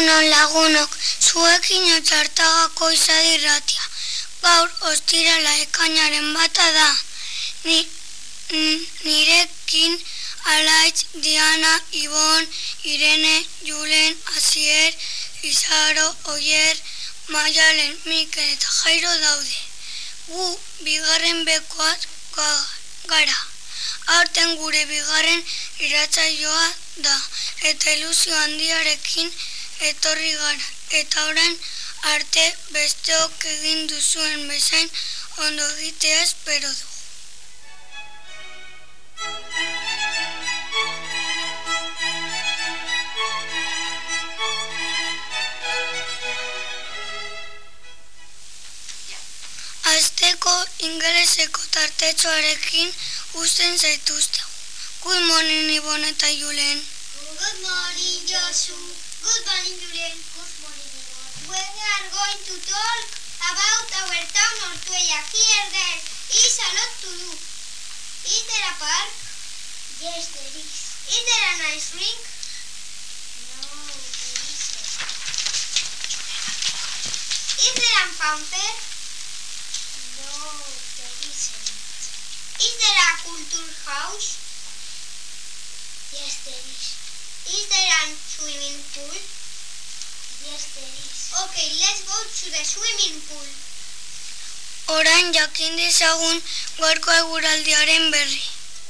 Egunon lagunok, zuekin Otzartagako Izadi Irratia. Gaur ostirala ekainaren 1 da. Nirekin Alaitz, Diana, Ibon, Irene, Julen, Asier, Izaro, Oier, Maialen, Mikel eta Jairo daude. Gu bigarren bekoak gara. Aurten gure bigarren irratsaioa da eta ilusio handiarekin etorri gara. Eta orain arte besteok egin duzuen bezain ondo egitea espero dugu. Azteko ingeleseko tartetxoarekin uzten zaituztegu. Good morning, Ibon eta Julen. Good morning, Josu. Good morning, Julen. Good morning, Ibon. We are going to talk about our town Ortuella. Here there is a lot to do. Is there a park? Yes, there is. Is there a nice rink? No, there isn't. Is there a fanfare? No, there isn't. Is there a culture house? Yes, there is. Is there a swimming pool? Yes, there is. Okay, let's go to the swimming pool. Orain jakin dezagun gaurko eguraldiaren berri.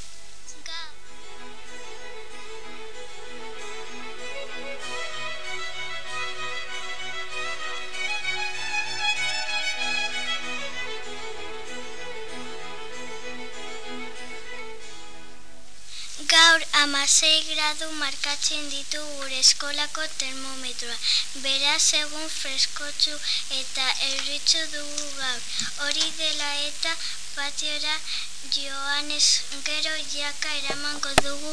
Gaur 16 gradu markatzen ditu gure eskolako termometroa. Beraz egun freskotsu eta euritsu dugu gaur. Hori dela eta patiora joanez gero jaka eramango dugu.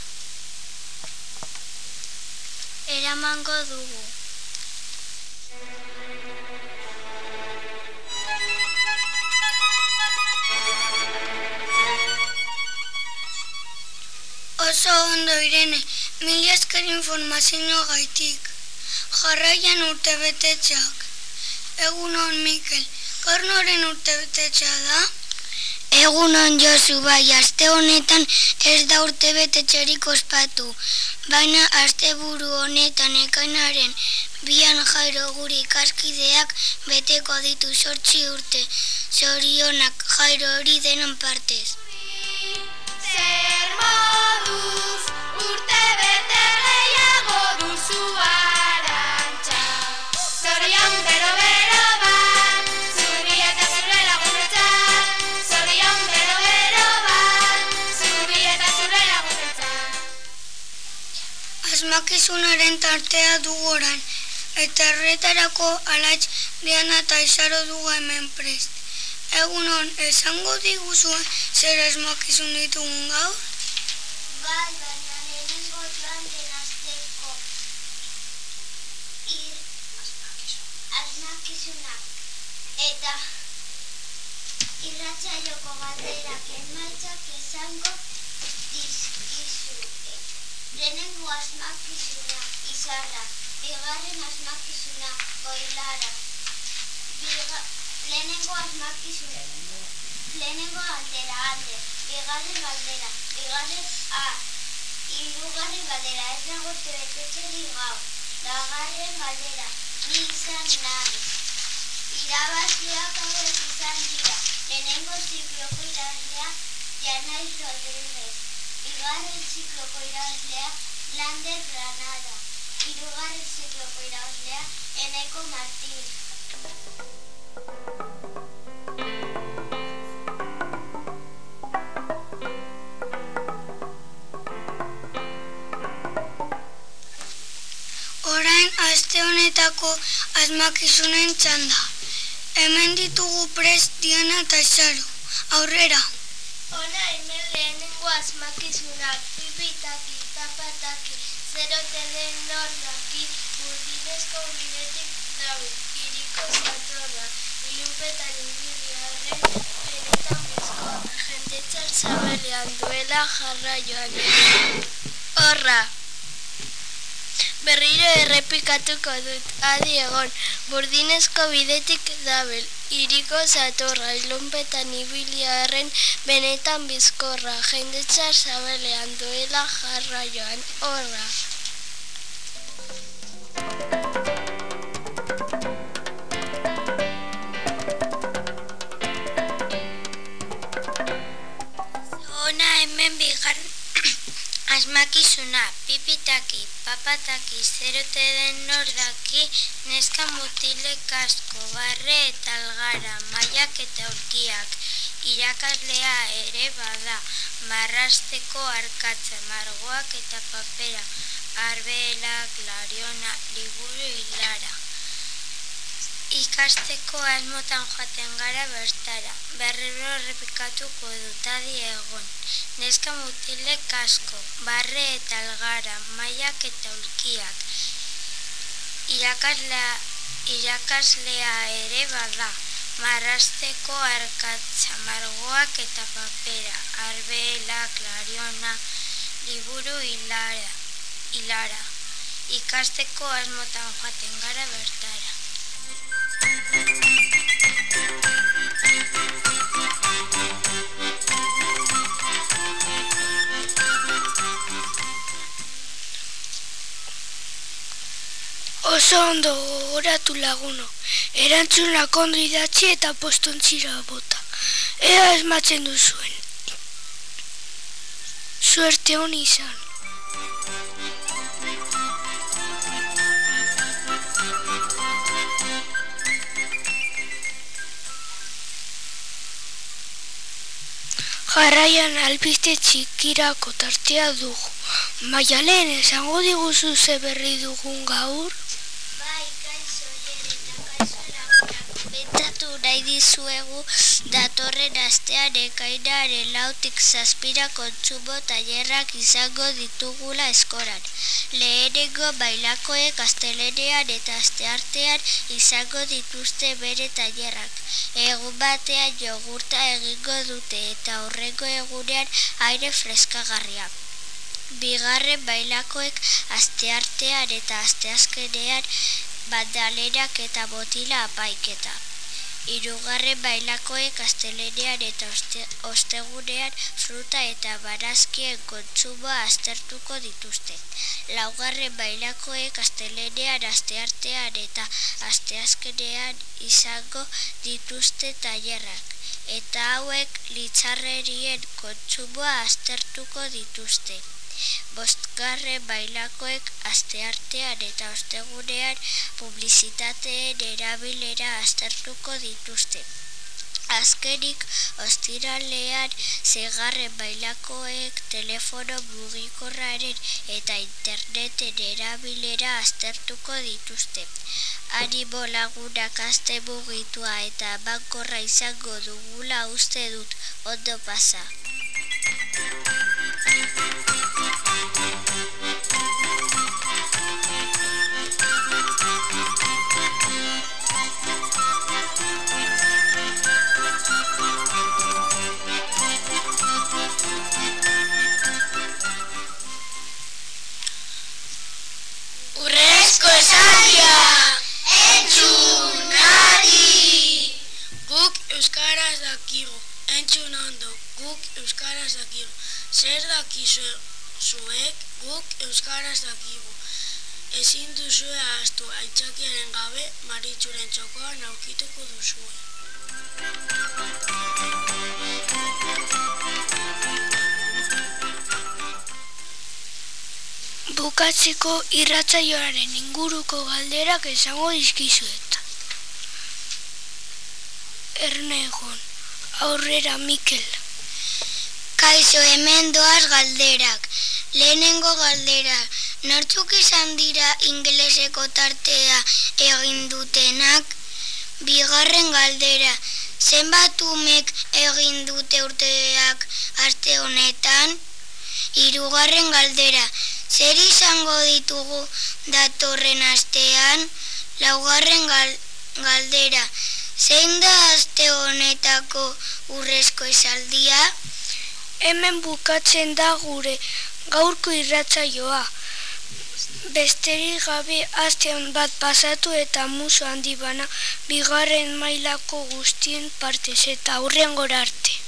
Oso ondo, Irene, mila esker informazio gaitik. Jarraian urtebetetxeak. Egunon, Mikel, gaur noren urtebetetxea da? Egunon, Josu, bai, aste honetan ez da urtebetetxerik ospatu. Baina asteburu honetan ekainaren 2 Jairo gure ikaskideak beteko ditu 8 urte. Zorionak, Jairo, hori denon partez. Zer moduz urtebete gehiago duzu Arantxa. Zorion bero bat, zuri eta zure lagunentzat. Zorion bero bat, zuri eta zure lagunentzat. Asmakizunaren tartea dugu orain, eta erretarako Alaitz, Diana eta Izaro dugu hemen prest. Egunon, esango diguzuen zer asmakizun ditugun gaur? Bai, baina lehenengo joan den asteko asmakizunak eta irratsaioko galderak emaitzak esango dizkizuet. Lehenengo asmakizuna Izarra, bigarren asmakizuna Koilara, lehenengo asmakizuna, lehenengo galdera Ander, bigarren galdera, bigarren A, hirugarren galdera ez dago urtebetetxerik gaur, laugarren galdera ni izan naiz. Irabazleak hauek izan dira, lehenengo zikloko irabazlea Janaiz Rodríguez, bigarren zikloko irabazlea Lander Granada, hirugarren zikloko irabazlea Eneko Martín. Orain aste honetako asmakizunen txanda. Hemen ditugu prest Diana eta Izaro. Aurrera. Hona hemen lehenengo asmakizunak, pipitaki, tapataki, zerote den nordaki, burdinezko bidetik dago, iriko zatorra, ilunpetan inbirriarren, benetan bizkoa, jendetzan zabelean duela jarraioan. Horra! Berriro errepikatuko dut, adi egon, burdinezko bidetik dabil, hiriko zatorra, ilunpetan ibili arren benetan bizkorra, jendetza zabelean duela jarra joan, horra. Ona hemen bigarren asmakizuna, pipitaki, papataki, zerote den nordaki, neska mutilek asko, barre eta algara, maiak eta aurkiak, irakaslea ere bada, marrasteko arkatza, margoak eta papera, arbela, klariona, liburu hilara. Ikasteko asmotan joaten gara bertara, berriro errepikatuko dut, adi egon. Neska mutilek asko, barre eta algara, maiak eta ulkiak. Irakaslea ere bada, marrasteko arkatza, margoak eta papera, arbela, klariona, liburu hilara. Ikasteko asmotan joaten gara bertara. Oso ondo gogoratu laguno, erantzunak ondo idatzi eta postontzira bota. Ea asmatzen duzuen. Suerte hon izan. Jarraian albiste txikirako tartea dugu. Maialen, esango diguzu ze berri dugun gaur? Bai, kaixo eta kaixo lagunak. Pentsatu nahi dizuegu datorren astean ekainaren 4tik 7 kontsumo tailerrak izango ditugula eskolan. Lehenengo bailakoek astelehenean eta asteartean izango dituzte bere tailerrak. Egun batean jogurta egingo dute eta hurrengo egunean aire freskagarria. Bigarren bailakoek asteartean eta asteazkenean bandalerak eta botila apaiketa. Hirugarren bailakoek astelehenean eta ostegunean fruta eta barazkien kontsumoa aztertuko dituzte. Laugarren bailakoek astelehenean, asteartean eta asteazkenean izango dituzte tailerrak. Eta hauek litzarrerien kontsumoa aztertuko dituzte. Bosgarren bailakoek asteartean eta ostegunean publizitateen erabilera aztertuko dituzte. Azkenik, ostiralean, 6. bailakoek telefono mugikorraren eta interneten erabilera aztertuko dituzte. Animo lagunak aste mugitua eta emankorra izango dugula uste dut, ondo pasa. Urrezko esaldia, entzun adi! Guk euskaraz dakigu, entzun ondo, guk euskaraz dakigu. Zer dakizu zuek, guk euskaraz dakigu. Ezin duzue ahaztu, aitzakiaren gabe, Maritxuren txokoan aurkituko duzue. Bukatzeko irratsaioaren inguruko galderak esango dizkizuet. Erne egon, aurrera Mikel. Kaixo, hemen doaz galderak. Lehenengo galdera, nortzuk izan dira ingeleseko tartea egin dutenak? Bigarren galdera, zenbat umek egin dute urteak aste honetan? Hirugarren galdera, zer izango ditugu datorren astean? Laugarren galdera, zein da aste honetako urrezko esaldia? Hemen bukatzen da gure gaurko irratsaioa. Besterik gabe aste on bat pasatu eta musu handi bana bigarren mailako guztien partez eta hurrengora arte.